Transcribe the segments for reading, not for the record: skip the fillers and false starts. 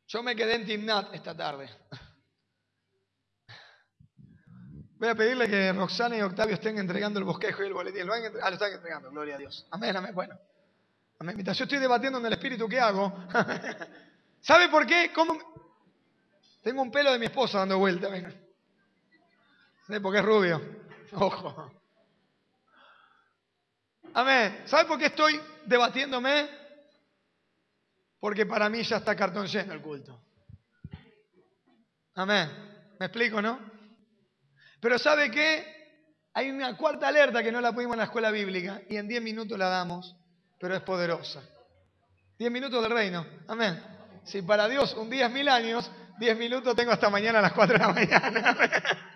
Yo me quedé en Timnat esta tarde. Voy a pedirle que Roxana y Octavio estén entregando el bosquejo y el boletín. Lo están entregando, gloria a Dios. Amén, amén. Bueno, amén. Mientras yo estoy debatiendo en el espíritu, ¿qué hago? ¿Sabe por qué? Tengo un pelo de mi esposa dando vuelta. Venga. ¿Sí? Porque es rubio. Ojo. Amén. ¿Sabe por qué estoy debatiéndome? Porque para mí ya está cartón lleno el culto. Amén. ¿Me explico, no? Pero ¿sabe qué? Hay una cuarta alerta que no la pudimos en la escuela bíblica y en 10 minutos la damos, pero es poderosa. 10 minutos del reino. Amén. Si para Dios un día es 1000 años, 10 minutos tengo hasta mañana a las 4 de la mañana. Amén.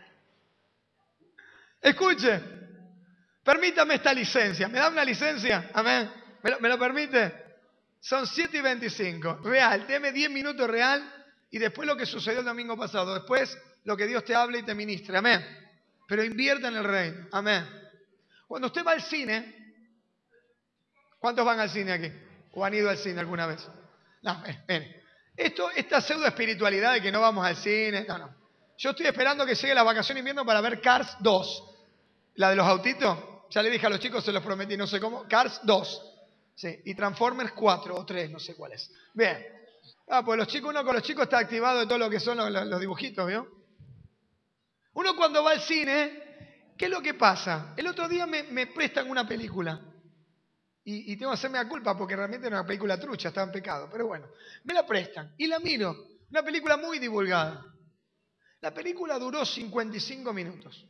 Escuche, permítame esta licencia. ¿Me da una licencia? Amén. ¿Me lo permite? Son 7:25. Real, deme 10 minutos real y después lo que sucedió el domingo pasado. Después lo que Dios te hable y te ministre. Amén. Pero invierta en el reino. Amén. Cuando usted va al cine, ¿cuántos van al cine aquí? ¿O han ido al cine alguna vez? No, miren. Esta pseudo espiritualidad de que no vamos al cine. No. Yo estoy esperando que llegue la vacación de invierno para ver Cars 2. La de los autitos. Ya le dije a los chicos, se los prometí, no sé cómo. Cars 2. Sí, y Transformers 4 o 3, no sé cuál es. Bien. Pues uno con los chicos está activado de todo lo que son los dibujitos, ¿vio? Uno cuando va al cine, ¿qué es lo que pasa? El otro día me prestan una película. Y tengo que hacerme la culpa porque realmente era una película trucha, estaba en pecado. Pero bueno, me la prestan y la miro. Una película muy divulgada. La película duró 55 minutos.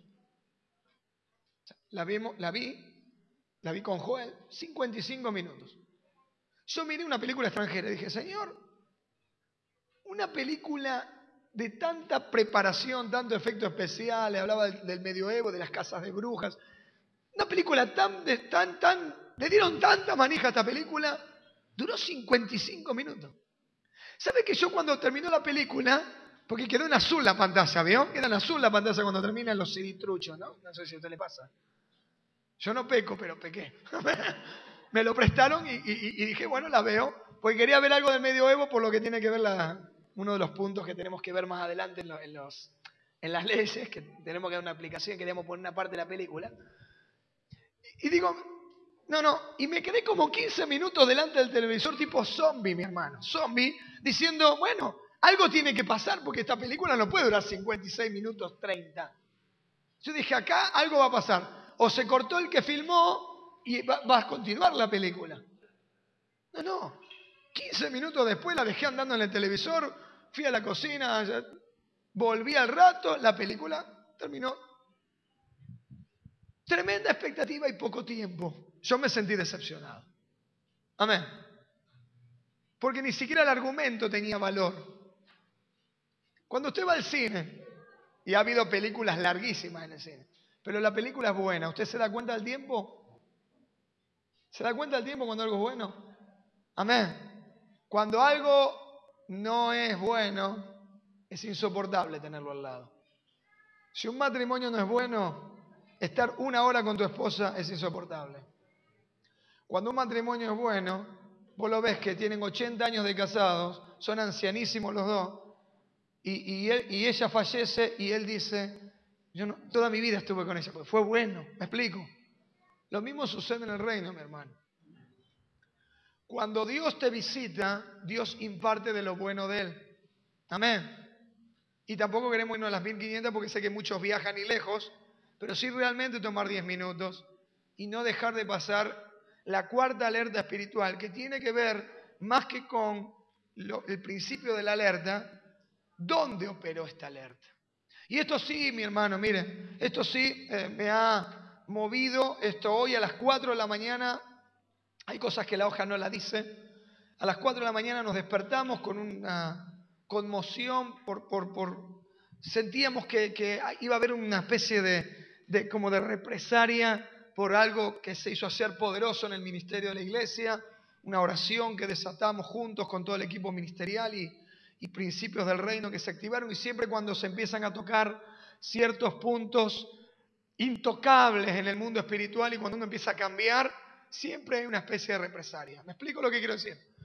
La vi con Joel, 55 minutos. Yo miré una película extranjera y dije, Señor, una película de tanta preparación, tanto efecto especial, hablaba del medioevo, de las casas de brujas. Una película le dieron tanta manija a esta película, duró 55 minutos. ¿Sabe que yo cuando terminó la película, porque quedó en azul la pantalla, ¿vio? Queda en azul la pantalla cuando terminan los CD-truchos, ¿no? No sé si a usted le pasa. Yo no peco, pero pequé. Me lo prestaron y dije, bueno, la veo, porque quería ver algo del medioevo por lo que tiene que ver uno de los puntos que tenemos que ver más adelante en las leyes, que tenemos que dar una aplicación, queríamos poner una parte de la película. Y digo, no, y me quedé como 15 minutos delante del televisor tipo zombie, mi hermano, zombie, diciendo, bueno, algo tiene que pasar porque esta película no puede durar 56 minutos 30. Yo dije, acá algo va a pasar. O se cortó el que filmó y va a continuar la película. No. 15 minutos después la dejé andando en el televisor, fui a la cocina, volví al rato, la película terminó. Tremenda expectativa y poco tiempo. Yo me sentí decepcionado. Amén. Porque ni siquiera el argumento tenía valor. Cuando usted va al cine, y ha habido películas larguísimas en el cine, pero la película es buena, ¿usted se da cuenta del tiempo? ¿Se da cuenta del tiempo cuando algo es bueno? Amén. Cuando algo no es bueno, es insoportable tenerlo al lado. Si un matrimonio no es bueno, estar 1 hora con tu esposa es insoportable. Cuando un matrimonio es bueno, vos lo ves que tienen 80 años de casados, son ancianísimos los dos, y ella fallece y él dice, toda mi vida estuve con ella, porque fue bueno, ¿me explico? Lo mismo sucede en el reino, mi hermano. Cuando Dios te visita, Dios imparte de lo bueno de Él. Amén. Y tampoco queremos irnos a las 1500 porque sé que muchos viajan y lejos, pero sí realmente tomar 10 minutos y no dejar de pasar la cuarta alerta espiritual, que tiene que ver más que con el principio de la alerta, ¿dónde operó esta alerta? Y esto sí, mi hermano, mire, esto sí me ha movido. Esto hoy a las 4 de la mañana, hay cosas que la hoja no la dice, a las 4 de la mañana nos despertamos con una conmoción sentíamos que iba a haber una especie como de represalia por algo que se hizo hacer poderoso en el ministerio de la iglesia, una oración que desatamos juntos con todo el equipo ministerial y principios del reino que se activaron, y siempre cuando se empiezan a tocar ciertos puntos intocables en el mundo espiritual y cuando uno empieza a cambiar, siempre hay una especie de represalia. ¿Me explico lo que quiero decir?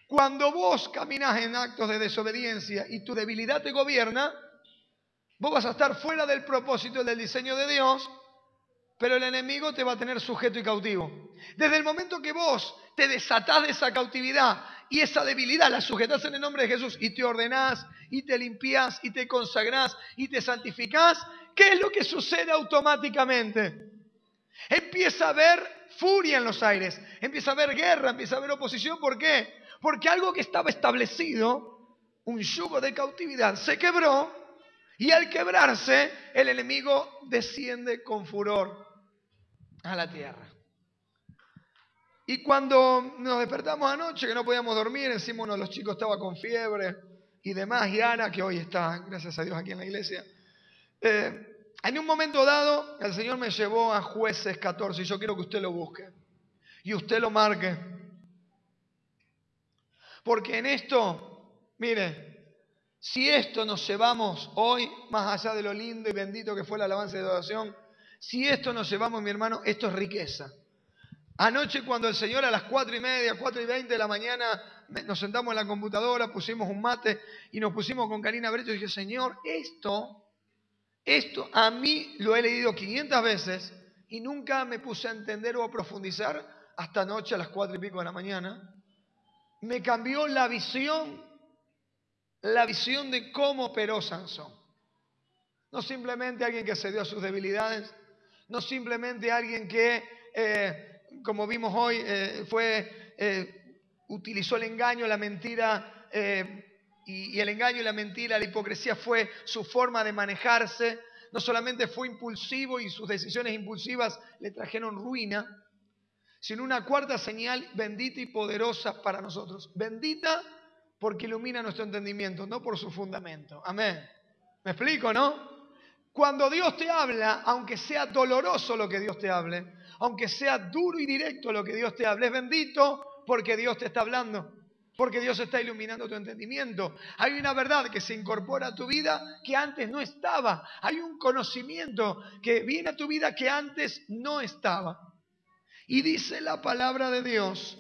Cuando vos caminás en actos de desobediencia y tu debilidad te gobierna, vos vas a estar fuera del propósito y del diseño de Dios, pero el enemigo te va a tener sujeto y cautivo. Desde el momento que vos te desatás de esa cautividad y esa debilidad la sujetás en el nombre de Jesús y te ordenás y te limpiás y te consagrás y te santificás, ¿qué es lo que sucede automáticamente? Empieza a haber furia en los aires, empieza a haber guerra, empieza a haber oposición. ¿Por qué? Porque algo que estaba establecido, un yugo de cautividad, se quebró y al quebrarse el enemigo desciende con furor a la tierra. Y cuando nos despertamos anoche, que no podíamos dormir, encima uno de los chicos estaba con fiebre y demás, y Ana, que hoy está, gracias a Dios, aquí en la iglesia, en un momento dado, el Señor me llevó a Jueces 14, y yo quiero que usted lo busque, y usted lo marque. Porque en esto, mire, si esto nos llevamos hoy, más allá de lo lindo y bendito que fue la alabanza de adoración, si esto nos llevamos, mi hermano, esto es riqueza. Anoche cuando el Señor a las 4:30, 4:20 de la mañana, nos sentamos en la computadora, pusimos un mate y nos pusimos con Karina Brecho y dije, Señor, esto a mí lo he leído 500 veces y nunca me puse a entender o a profundizar hasta anoche a las 4:00 de la mañana. Me cambió la visión de cómo operó Sansón. No simplemente alguien que cedió a sus debilidades, no simplemente alguien que, como vimos hoy, utilizó el engaño, la mentira, y el engaño y la mentira, la hipocresía fue su forma de manejarse. No solamente fue impulsivo y sus decisiones impulsivas le trajeron ruina, sino una cuarta señal bendita y poderosa para nosotros. Bendita porque ilumina nuestro entendimiento, no por su fundamento. Amén. ¿Me explico, no? Cuando Dios te habla, aunque sea doloroso lo que Dios te hable, aunque sea duro y directo lo que Dios te hable, es bendito porque Dios te está hablando, porque Dios está iluminando tu entendimiento. Hay una verdad que se incorpora a tu vida que antes no estaba. Hay un conocimiento que viene a tu vida que antes no estaba. Y dice la palabra de Dios,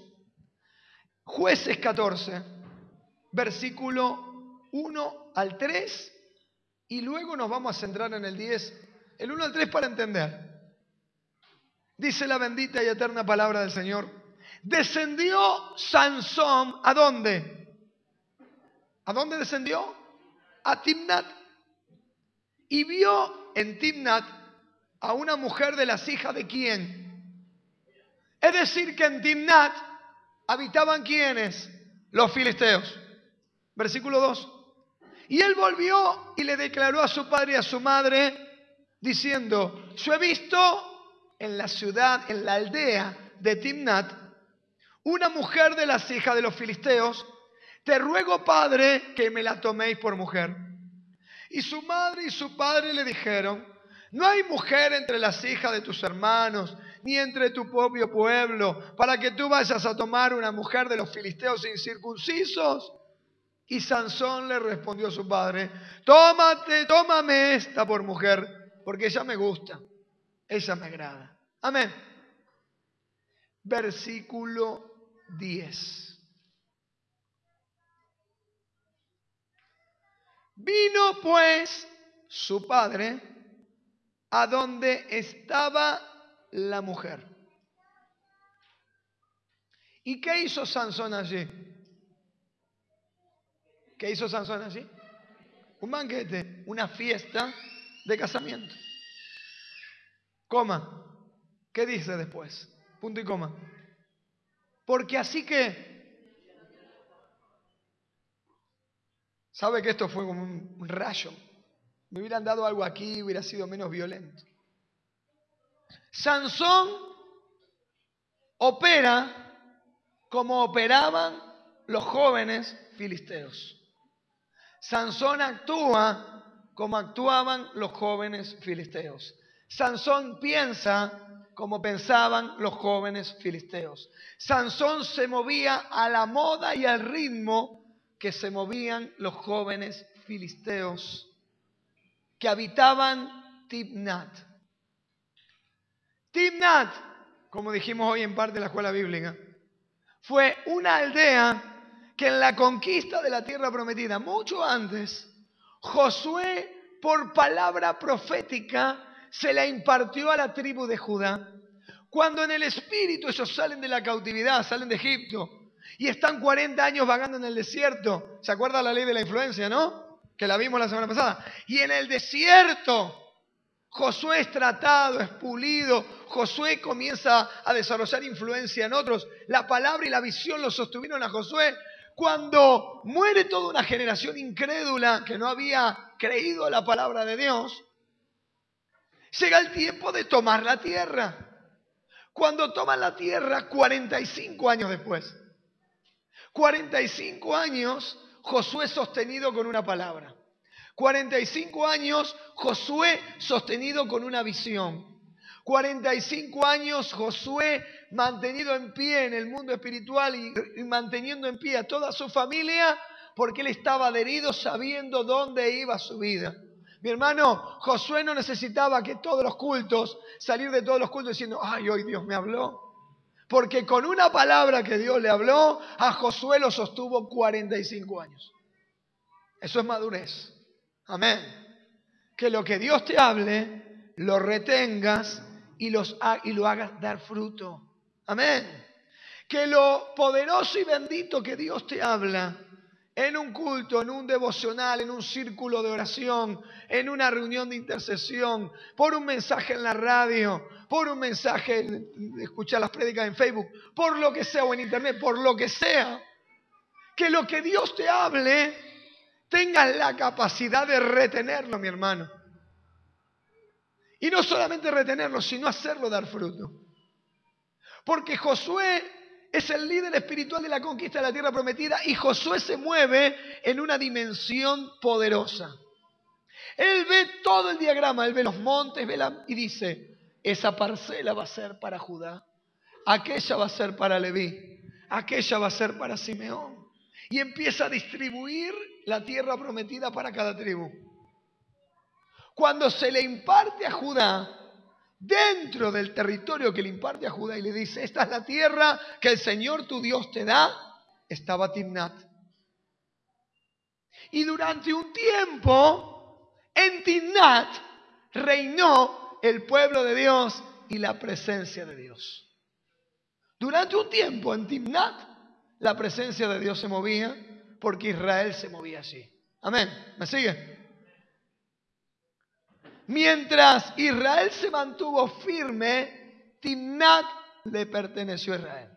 Jueces 14, versículo 1 al 3, y luego nos vamos a centrar en el 10, el 1 al 3 para entender. Dice la bendita y eterna palabra del Señor. Descendió Sansón, ¿a dónde? ¿A dónde descendió? A Timnat. Y vio en Timnat a una mujer de las hijas de ¿quién? Es decir, que en Timnat habitaban ¿quiénes? Los filisteos. Versículo 2. Y él volvió y le declaró a su padre y a su madre, diciendo, yo he visto en la ciudad, en la aldea de Timnat, una mujer de las hijas de los filisteos, te ruego, padre, que me la toméis por mujer. Y su madre y su padre le dijeron, no hay mujer entre las hijas de tus hermanos, ni entre tu propio pueblo, para que tú vayas a tomar una mujer de los filisteos incircuncisos. Y Sansón le respondió a su padre, tómame esta por mujer, porque ella me gusta, ella me agrada. Amén. Versículo 10. Vino pues su padre a donde estaba la mujer. ¿Y qué hizo Sansón allí? ¿Qué hizo Sansón allí? Un banquete, una fiesta de casamiento. Coma. ¿Qué dice después? Punto y coma. Porque así que... ¿Sabe que esto fue como un rayo? Me hubieran dado algo aquí, hubiera sido menos violento. Sansón opera como operaban los jóvenes filisteos. Sansón actúa como actuaban los jóvenes filisteos. Sansón piensa como pensaban los jóvenes filisteos. Sansón se movía a la moda y al ritmo que se movían los jóvenes filisteos que habitaban Timnat. Timnat, como dijimos hoy en parte de la escuela bíblica, fue una aldea que en la conquista de la tierra prometida, mucho antes, Josué, por palabra profética, se la impartió a la tribu de Judá. Cuando en el espíritu ellos salen de la cautividad, salen de Egipto, y están 40 años vagando en el desierto. ¿Se acuerda la ley de la influencia, no? Que la vimos la semana pasada. Y en el desierto, Josué es tratado, es pulido. Josué comienza a desarrollar influencia en otros. La palabra y la visión lo sostuvieron a Josué. Cuando muere toda una generación incrédula que no había creído la palabra de Dios, llega el tiempo de tomar la tierra. Cuando toman la tierra, 45 años después. 45 años Josué sostenido con una palabra. 45 años Josué sostenido con una visión. 45 años Josué mantenido en pie en el mundo espiritual y manteniendo en pie a toda su familia porque él estaba adherido sabiendo dónde iba su vida. Mi hermano, Josué no necesitaba que todos los cultos, salir de todos los cultos diciendo, ay, hoy Dios me habló. Porque con una palabra que Dios le habló, a Josué lo sostuvo 45 años. Eso es madurez. Amén. Que lo que Dios te hable, lo retengas y lo hagas dar fruto. Amén. Que lo poderoso y bendito que Dios te habla en un culto, en un devocional, en un círculo de oración, en una reunión de intercesión, por un mensaje en la radio, por un mensaje, escuchar las prédicas en Facebook, por lo que sea, o en internet, por lo que sea, que lo que Dios te hable, tengas la capacidad de retenerlo, mi hermano. Y no solamente retenerlo, sino hacerlo dar fruto. Porque Josué es el líder espiritual de la conquista de la tierra prometida y Josué se mueve en una dimensión poderosa. Él ve todo el diagrama, él ve los montes, y dice, esa parcela va a ser para Judá, aquella va a ser para Leví, aquella va a ser para Simeón. Y empieza a distribuir la tierra prometida para cada tribu. Cuando se le imparte a Judá, dentro del territorio que le imparte a Judá y le dice, esta es la tierra que el Señor tu Dios te da, estaba Timnat. Y durante un tiempo, en Timnat reinó el pueblo de Dios y la presencia de Dios. Durante un tiempo en Timnat, la presencia de Dios se movía porque Israel se movía allí. Amén. ¿Me sigue? Mientras Israel se mantuvo firme, Timnat le perteneció a Israel.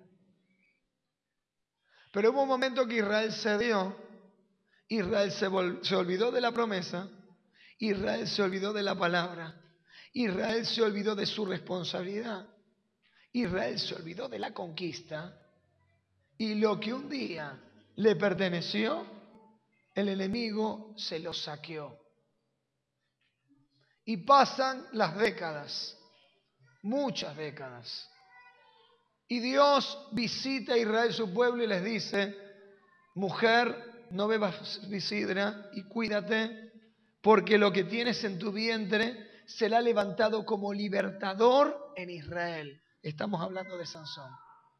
Pero hubo un momento que Israel cedió, Israel se olvidó de la promesa, Israel se olvidó de la palabra, Israel se olvidó de su responsabilidad, Israel se olvidó de la conquista y lo que un día le perteneció, el enemigo se lo saqueó. Y pasan las décadas, muchas décadas. Y Dios visita a Israel, su pueblo, y les dice, mujer, no bebas sidra y cuídate, porque lo que tienes en tu vientre será levantado como libertador en Israel. Estamos hablando de Sansón.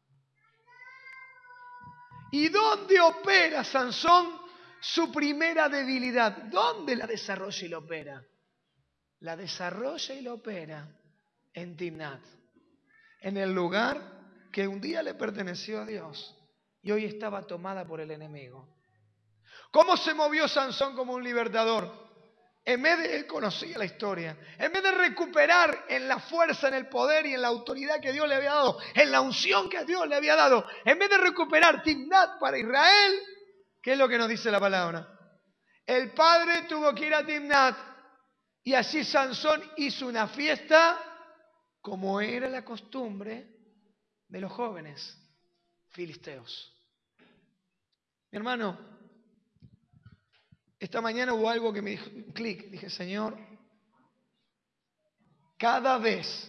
¿Y dónde opera Sansón su primera debilidad? ¿Dónde la desarrolla y la opera? La desarrolla y la opera en Timnat, en el lugar que un día le perteneció a Dios y hoy estaba tomada por el enemigo. ¿Cómo se movió Sansón como un libertador? En vez de, él conocía la historia, en vez de recuperar en la fuerza, en el poder y en la autoridad que Dios le había dado, en la unción que Dios le había dado, en vez de recuperar Timnat para Israel, ¿qué es lo que nos dice la palabra? El padre tuvo que ir a Timnat y así Sansón hizo una fiesta como era la costumbre de los jóvenes filisteos. Mi hermano, esta mañana hubo algo que me dijo un clic. Dije, Señor, cada vez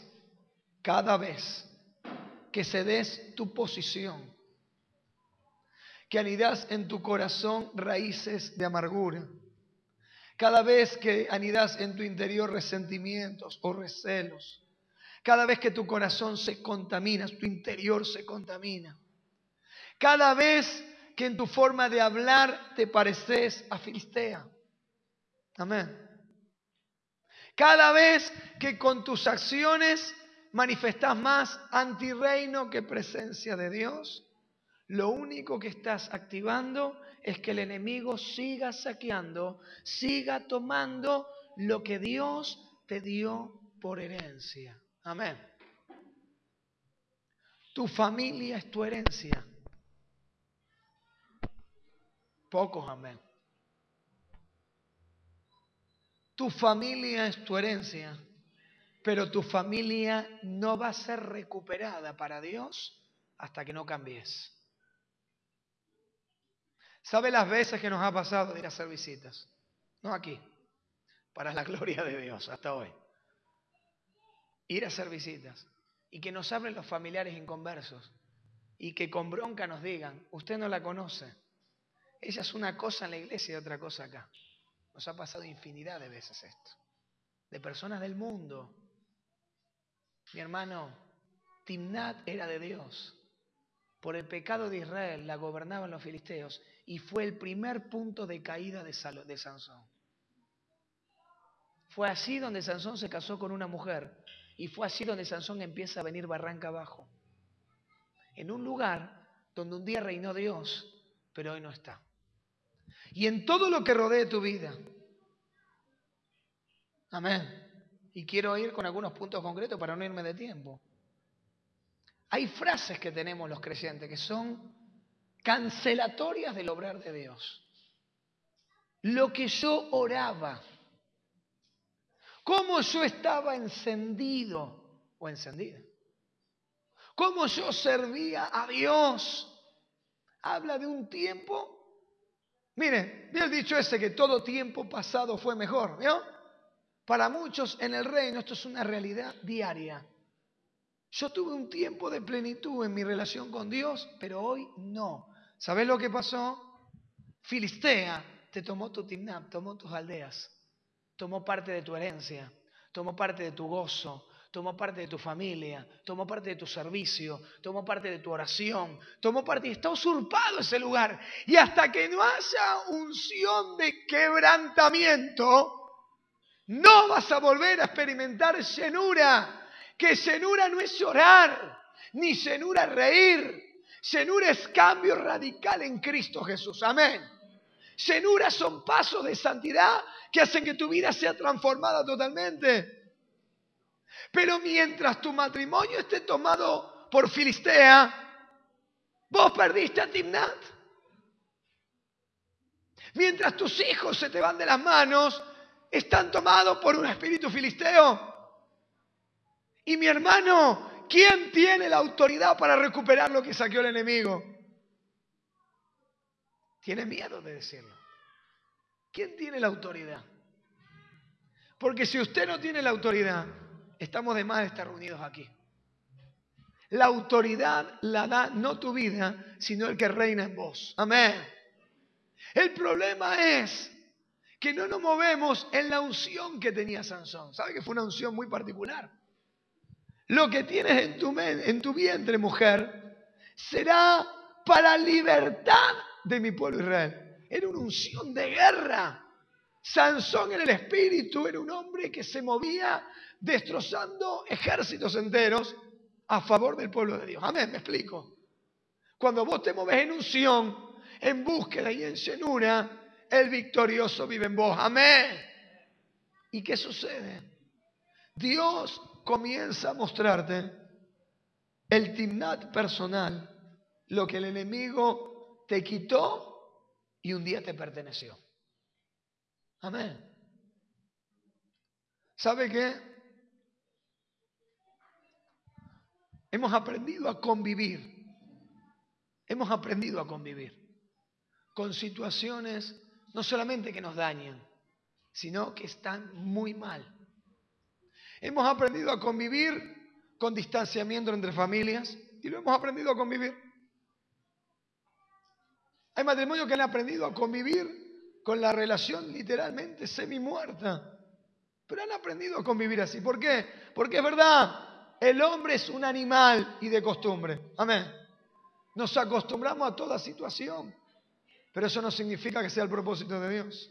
que cedes tu posición, que anidas en tu corazón raíces de amargura, cada vez que anidas en tu interior resentimientos o recelos, cada vez que tu corazón se contamina, tu interior se contamina, cada vez que en tu forma de hablar te pareces a Filistea. Amén. Cada vez que con tus acciones manifestas más antirreino que presencia de Dios, lo único que estás activando es que el enemigo siga saqueando, siga tomando lo que Dios te dio por herencia. Amén. Tu familia es tu herencia. Pocos amén. Tu familia es tu herencia, pero tu familia no va a ser recuperada para Dios hasta que no cambies. ¿Sabe las veces que nos ha pasado de ir a hacer visitas? No aquí, para la gloria de Dios, hasta hoy. Ir a hacer visitas y que nos hablen los familiares inconversos y que con bronca nos digan, usted no la conoce. Ella es una cosa en la iglesia y otra cosa acá. Nos ha pasado infinidad de veces esto. De personas del mundo. Mi hermano, Timnat era de Dios. Por el pecado de Israel la gobernaban los filisteos y fue el primer punto de caída de Sansón. Fue así donde Sansón se casó con una mujer y fue así donde Sansón empieza a venir barranca abajo. En un lugar donde un día reinó Dios, pero hoy no está. Y en todo lo que rodee tu vida. Amén. Y quiero ir con algunos puntos concretos para no irme de tiempo. Hay frases que tenemos los creyentes que son cancelatorias del obrar de Dios. Lo que yo oraba, cómo yo estaba encendido o encendida, cómo yo servía a Dios, habla de un tiempo. Mire, ve el dicho ese que todo tiempo pasado fue mejor, ¿vio? Para muchos en el reino esto es una realidad diaria. Yo tuve un tiempo de plenitud en mi relación con Dios, pero hoy no. ¿Sabés lo que pasó? Filistea te tomó tu Timnat, tomó tus aldeas, tomó parte de tu herencia, tomó parte de tu gozo, tomó parte de tu familia, tomó parte de tu servicio, tomó parte de tu oración, tomó parte y está usurpado ese lugar. Y hasta que no haya unción de quebrantamiento, no vas a volver a experimentar llenura. Que llenura no es llorar, ni llenura es reír. Llenura es cambio radical en Cristo Jesús. Amén. Llenura son pasos de santidad que hacen que tu vida sea transformada totalmente. Pero mientras tu matrimonio esté tomado por Filistea, vos perdiste a Timnat. Mientras tus hijos se te van de las manos, están tomados por un espíritu filisteo. Y mi hermano, ¿quién tiene la autoridad para recuperar lo que saqueó el enemigo? Tiene miedo de decirlo. ¿Quién tiene la autoridad? Porque si usted no tiene la autoridad, estamos de más de estar reunidos aquí. La autoridad la da no tu vida, sino el que reina en vos. Amén. El problema es que no nos movemos en la unción que tenía Sansón. ¿Sabe que fue una unción muy particular? Lo que tienes en tu vientre, mujer, será para libertad de mi pueblo Israel. Era una unción de guerra. Sansón en el espíritu era un hombre que se movía destrozando ejércitos enteros a favor del pueblo de Dios. Amén, me explico. Cuando vos te moves en unción, en búsqueda y en llenura, el victorioso vive en vos. Amén. ¿Y qué sucede? Dios comienza a mostrarte el Timnat personal, lo que el enemigo te quitó y un día te perteneció. Amén. ¿Sabe qué? Hemos aprendido a convivir. Hemos aprendido a convivir con situaciones no solamente que nos dañan, sino que están muy mal. Hemos aprendido a convivir con distanciamiento entre familias y lo hemos aprendido a convivir. Hay matrimonios que han aprendido a convivir con la relación literalmente semi-muerta, pero han aprendido a convivir así. ¿Por qué? Porque es verdad, el hombre es un animal y de costumbre. Amén. Nos acostumbramos a toda situación. Pero eso no significa que sea el propósito de Dios.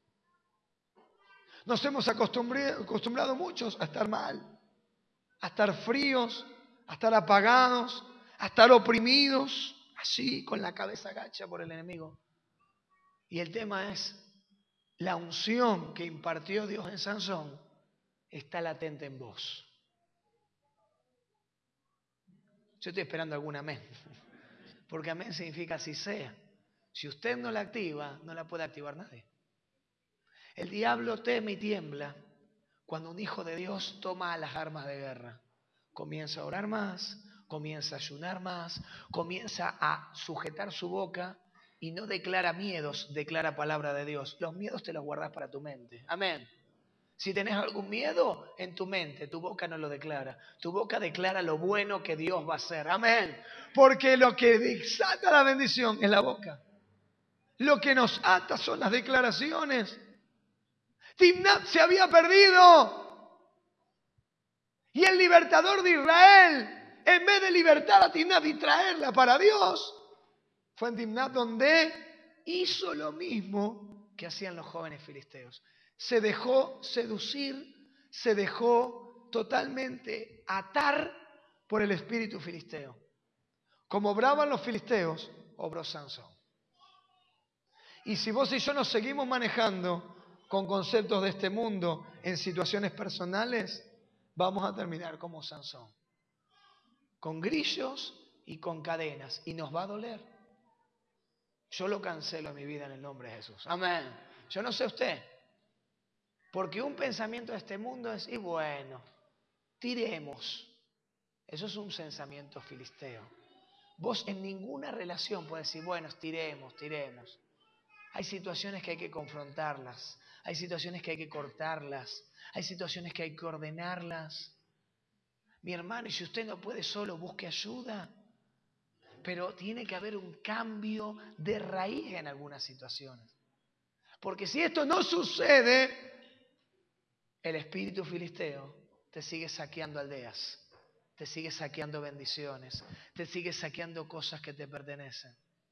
Nos hemos acostumbrado muchos a estar mal, a estar fríos, a estar apagados, a estar oprimidos, así con la cabeza gacha por el enemigo. Y el tema es, la unción que impartió Dios en Sansón está latente en vos. Yo estoy esperando algún amén, porque amén significa así sea. Si usted no la activa, no la puede activar nadie. El diablo teme y tiembla cuando un hijo de Dios toma las armas de guerra. Comienza a orar más, comienza a ayunar más, comienza a sujetar su boca y no declara miedos, declara palabra de Dios. Los miedos te los guardas para tu mente. Amén. Si tenés algún miedo en tu mente, tu boca no lo declara. Tu boca declara lo bueno que Dios va a hacer. Amén. Porque lo que desata la bendición es la boca. Lo que nos ata son las declaraciones. Timnat se había perdido. Y el libertador de Israel, en vez de libertar a Timnat y traerla para Dios, fue en Timnat donde hizo lo mismo que hacían los jóvenes filisteos. Se dejó seducir, se dejó totalmente atar por el espíritu filisteo. Como obraban los filisteos, obró Sansón. Y si vos y yo nos seguimos manejando con conceptos de este mundo en situaciones personales, vamos a terminar como Sansón, con grillos y con cadenas, y nos va a doler. Yo lo cancelo en mi vida en el nombre de Jesús. Amén. Yo no sé usted, porque un pensamiento de este mundo es, y bueno, tiremos. Eso es un pensamiento filisteo. Vos en ninguna relación podés decir, bueno, tiremos. Hay situaciones que hay que confrontarlas, hay situaciones que hay que cortarlas, hay situaciones que hay que ordenarlas. Mi hermano, y si usted no puede solo, busque ayuda. Pero tiene que haber un cambio de raíz en algunas situaciones. Porque si esto no sucede, el espíritu filisteo te sigue saqueando aldeas, te sigue saqueando bendiciones, te sigue saqueando cosas que te pertenecen.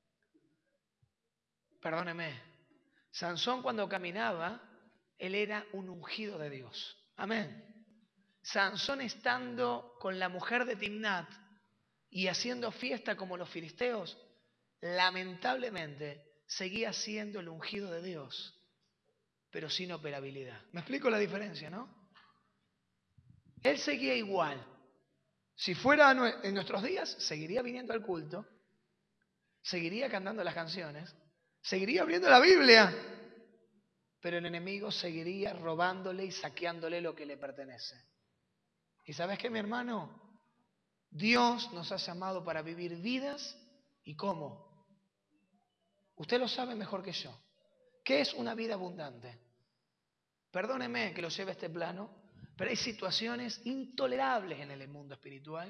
Perdóneme, Sansón cuando caminaba, él era un ungido de Dios. Amén. Sansón estando con la mujer de Timnat y haciendo fiesta como los filisteos, lamentablemente seguía siendo el ungido de Dios, pero sin operabilidad. ¿Me explico la diferencia, no? Él seguía igual. Si fuera en nuestros días, seguiría viniendo al culto, seguiría cantando las canciones, seguiría abriendo la Biblia, pero el enemigo seguiría robándole y saqueándole lo que le pertenece. ¿Y sabes qué, mi hermano? Dios nos ha llamado para vivir vidas, ¿y cómo? Usted lo sabe mejor que yo. ¿Qué es una vida abundante? Perdóneme que lo lleve a este plano, pero hay situaciones intolerables en el mundo espiritual.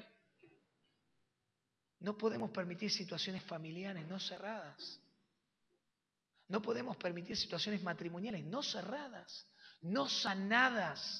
No podemos permitir situaciones familiares no cerradas. No podemos permitir situaciones matrimoniales no cerradas, no sanadas.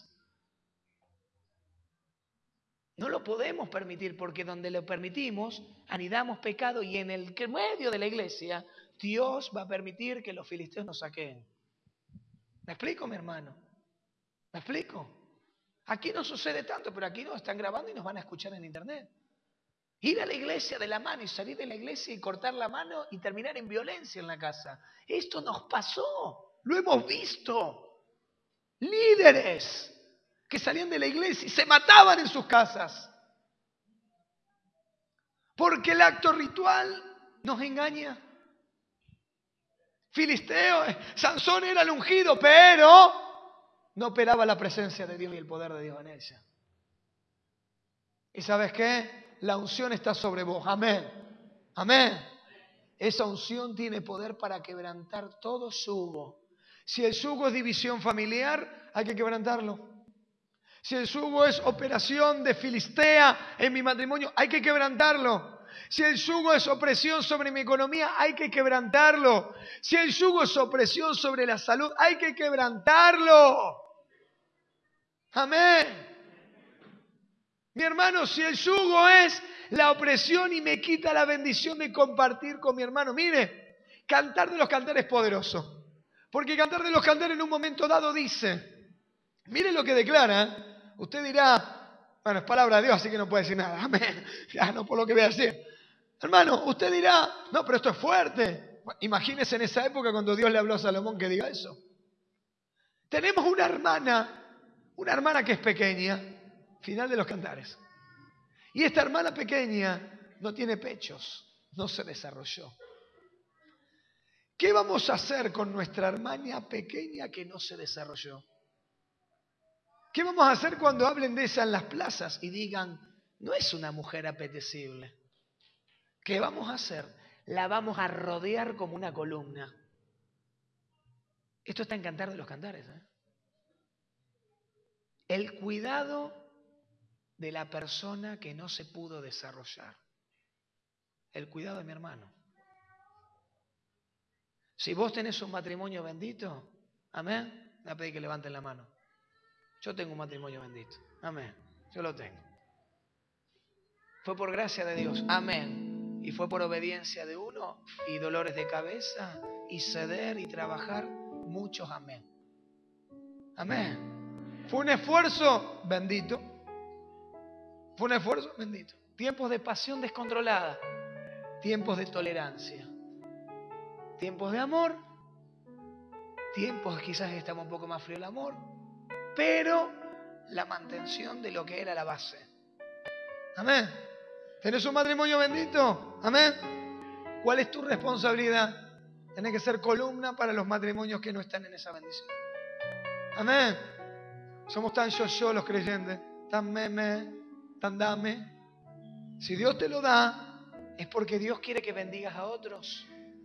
No lo podemos permitir porque donde lo permitimos, anidamos pecado y en el medio de la iglesia, Dios va a permitir que los filisteos nos saqueen. ¿Me explico, mi hermano? ¿Me explico? Aquí no sucede tanto, pero aquí nos están grabando y nos van a escuchar en internet. Ir a la iglesia de la mano y salir de la iglesia y cortar la mano y terminar en violencia en la casa. Esto nos pasó, lo hemos visto. Líderes que salían de la iglesia y se mataban en sus casas. Porque el acto ritual nos engaña. Filisteo, Sansón era el ungido, pero no operaba la presencia de Dios y el poder de Dios en ella. ¿Y sabes qué? La unción está sobre vos. Amén. Amén. Esa unción tiene poder para quebrantar todo yugo. Si el yugo es división familiar, hay que quebrantarlo. Si el yugo es operación de filistea en mi matrimonio, hay que quebrantarlo. Si el yugo es opresión sobre mi economía, hay que quebrantarlo. Si el yugo es opresión sobre la salud, hay que quebrantarlo. Amén. Mi hermano, si el yugo es la opresión y me quita la bendición de compartir con mi hermano, mire, Cantar de los Cantares es poderoso. Porque Cantar de los Cantares en un momento dado dice, mire lo que declara. Usted dirá, bueno, es palabra de Dios, así que no puede decir nada. Amén. Ya no por lo que voy a decir. Hermano, usted dirá, no, pero esto es fuerte. Imagínese en esa época cuando Dios le habló a Salomón que diga eso. Tenemos una hermana que es pequeña, final de los Cantares. Y esta hermana pequeña no tiene pechos, no se desarrolló. ¿Qué vamos a hacer con nuestra hermana pequeña que no se desarrolló? ¿Qué vamos a hacer cuando hablen de ella en las plazas y digan, no es una mujer apetecible? ¿Qué vamos a hacer? La vamos a rodear como una columna. Esto está en Cantar de los Cantares, ¿eh? El cuidado de la persona que no se pudo desarrollar. El cuidado de mi hermano. Si vos tenés un matrimonio bendito, amén, le voy a pedir que levanten la mano. Yo tengo un matrimonio bendito, amén, yo lo tengo. Fue por gracia de Dios, amén. Y fue por obediencia de uno y dolores de cabeza y ceder y trabajar, muchos, amén. Amén. Fue un esfuerzo bendito. Fue un esfuerzo bendito. Tiempos de pasión descontrolada. Tiempos de tolerancia. Tiempos de amor. Tiempos quizás estaba un poco más frío el amor. Pero la mantención de lo que era la base. Amén. ¿Tenés un matrimonio bendito? Amén. ¿Cuál es tu responsabilidad? Tenés que ser columna para los matrimonios que no están en esa bendición. Amén. Somos tan yo los creyentes, tan meme, tan dame. Si Dios te lo da, es porque Dios quiere que bendigas a otros.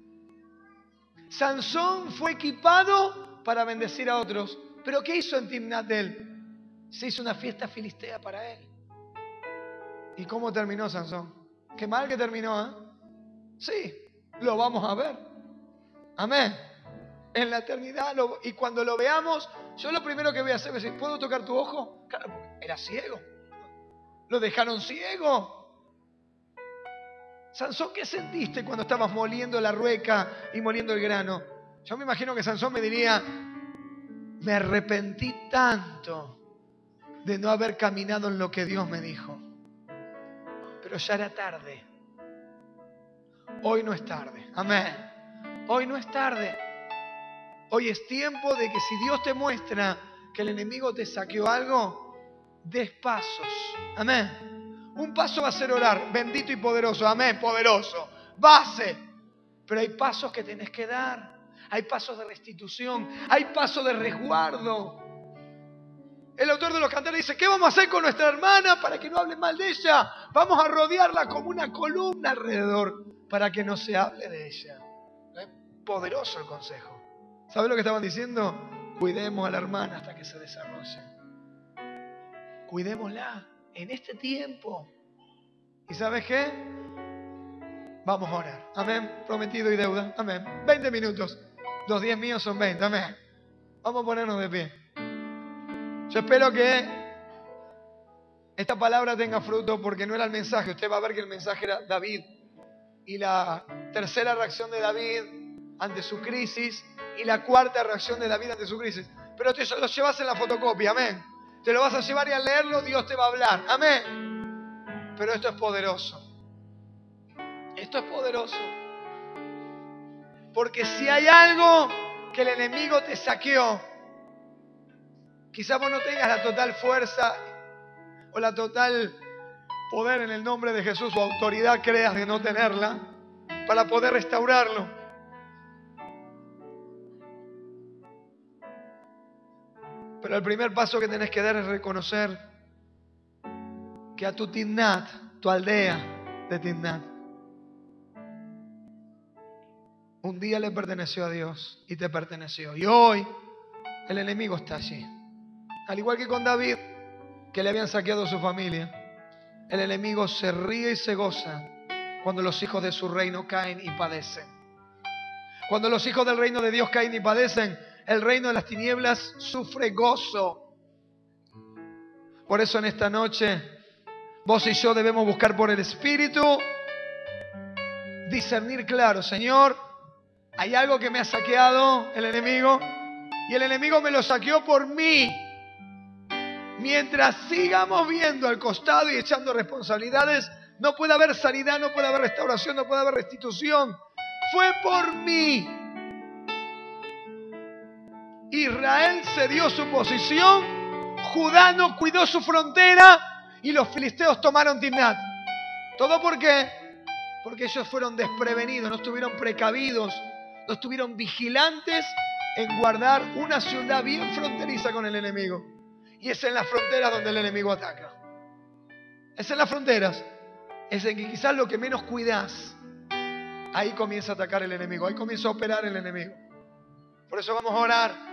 Sansón fue equipado para bendecir a otros. ¿Pero qué hizo en Timnat él? Se hizo una fiesta filistea para él. ¿Y cómo terminó Sansón? Qué mal que terminó, ¿eh? Sí, lo vamos a ver. Amén. En la eternidad, y cuando lo veamos, yo lo primero que voy a hacer es decir, ¿puedo tocar tu ojo? Claro, era ciego. Lo dejaron ciego. Sansón, ¿qué sentiste cuando estabas moliendo la rueca y moliendo el grano? Yo me imagino que Sansón me diría, me arrepentí tanto de no haber caminado en lo que Dios me dijo. Pero ya era tarde. Hoy no es tarde. Amén. Hoy no es tarde. Hoy es tiempo de que si Dios te muestra que el enemigo te saqueó algo, des pasos. Amén. Un paso va a ser orar, bendito y poderoso. Amén, poderoso. Base. Pero hay pasos que tenés que dar. Hay pasos de restitución. Hay pasos de resguardo. El autor de los Cantares dice, ¿qué vamos a hacer con nuestra hermana para que no hablen mal de ella? Vamos a rodearla como una columna alrededor para que no se hable de ella. Es poderoso el consejo. ¿Sabes lo que estaban diciendo? Cuidemos a la hermana hasta que se desarrolle. Cuidémosla en este tiempo. ¿Y sabes qué? Vamos a orar. Amén. Prometido y deuda. Amén. 20 minutos. Los 10 míos son 20. Amén. Vamos a ponernos de pie. Yo espero que esta palabra tenga fruto porque no era el mensaje. Usted va a ver que el mensaje era David. Y la tercera reacción de David ante su crisis y la cuarta reacción de David ante su crisis. Pero te lo llevas en la fotocopia, amén. Te lo vas a llevar y al leerlo Dios te va a hablar, amén. Pero esto es poderoso. Esto es poderoso. Porque si hay algo que el enemigo te saqueó, quizás vos no tengas la total fuerza o la total poder en el nombre de Jesús o autoridad creas de no tenerla para poder restaurarlo. Pero el primer paso que tenés que dar es reconocer que a tu Timnat, tu aldea de Timnat, un día le perteneció a Dios y te perteneció. Y hoy el enemigo está allí. Al igual que con David, que le habían saqueado su familia, el enemigo se ríe y se goza cuando los hijos de su reino caen y padecen. Cuando los hijos del reino de Dios caen y padecen, el reino de las tinieblas sufre gozo. Por eso en esta noche, vos y yo debemos buscar por el Espíritu, discernir claro, Señor, Hay algo que me ha saqueado el enemigo y el enemigo me lo saqueó por mí. Mientras sigamos viendo al costado y echando responsabilidades, no puede haber sanidad, no puede haber restauración, no puede haber restitución. Fue por mí. Israel cedió su posición, Judá no cuidó su frontera y los filisteos tomaron Timnat. ¿Todo por qué? Porque ellos fueron desprevenidos, no estuvieron precavidos, no estuvieron vigilantes en guardar una ciudad bien fronteriza con el enemigo. Y es en las fronteras donde el enemigo ataca. Es en las fronteras. Es en que quizás lo que menos cuidás, ahí comienza a atacar el enemigo, ahí comienza a operar el enemigo. Por eso vamos a orar.